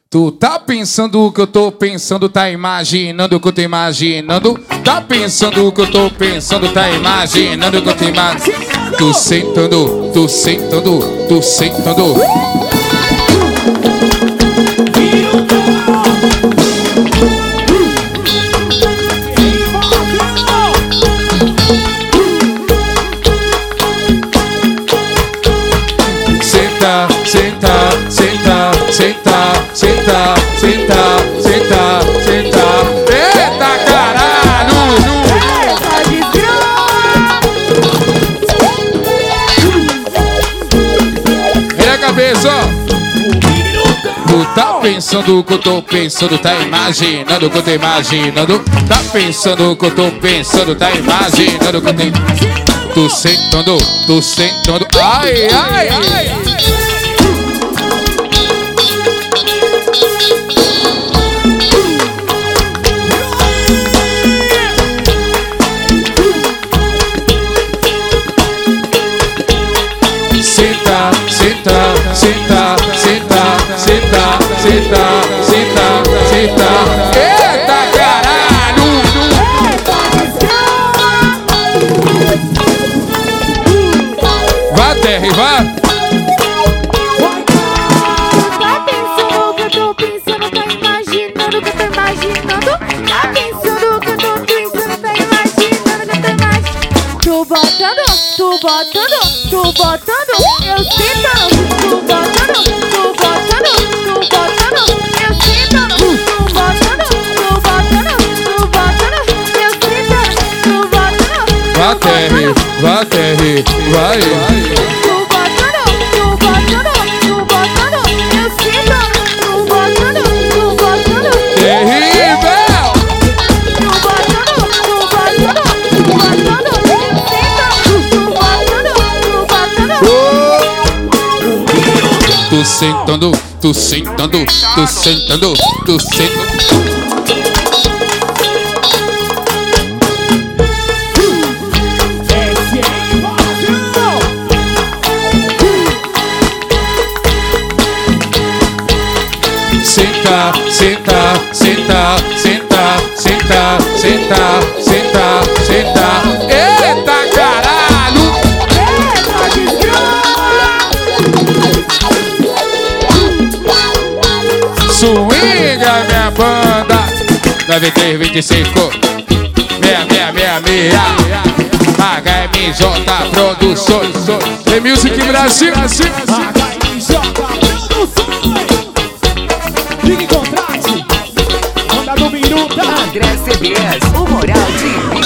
Tu tá pensando o que eu tô pensando, tá imaginando o que eu tô imaginando. Tá pensando o que eu tô pensando, tá imaginando o que eu tô imaginando. Tu sentando, tu sentando, tu sentando. Senta, senta, senta, senta, senta, senta, senta, senta. Eita caralho! Vira a cabeça, ó. Tu tá pensando o que eu tô pensando, tá imaginando o que eu tô imaginando. Tá pensando o que eu tô pensando, tá imaginando o que eu tô imaginando. Tu sentando, tu sentando. Ai, ai, ai. Senta, senta, senta, senta, senta, senta, senta, senta. Eita caralho! Vá, Terry, vá! Tá pensando o que eu tô pensando, tá imaginando o que eu tô imaginando. Tá pensando o que eu tô pensando, tá imaginando o que eu tô imaginando. Tu botando, tu botando, tu botando, eu sentando. Tu botando, tu botando, tu botando, eu sentando. Tu botando, tu botando, tu botando, eu sentando. Tu botando, Vá, Terry, vá, Terry, vai! tu botando, tu botando, tu botando, eu sentando. Tu botando, tu botando, Terrível! tu botando, tu botando, tu botando, eu sentando. Tu botando, tu botando. Tu sentando, tu sentando, tu sentando, tu sentando. Senta, senta, senta, senta, senta, senta, senta, senta. Eita caralho! Swinga minha banda 9325 6666 HMJ Produções The Music Brasil. Ligue e contrate. Onda do Minuto. André CDs, o moral de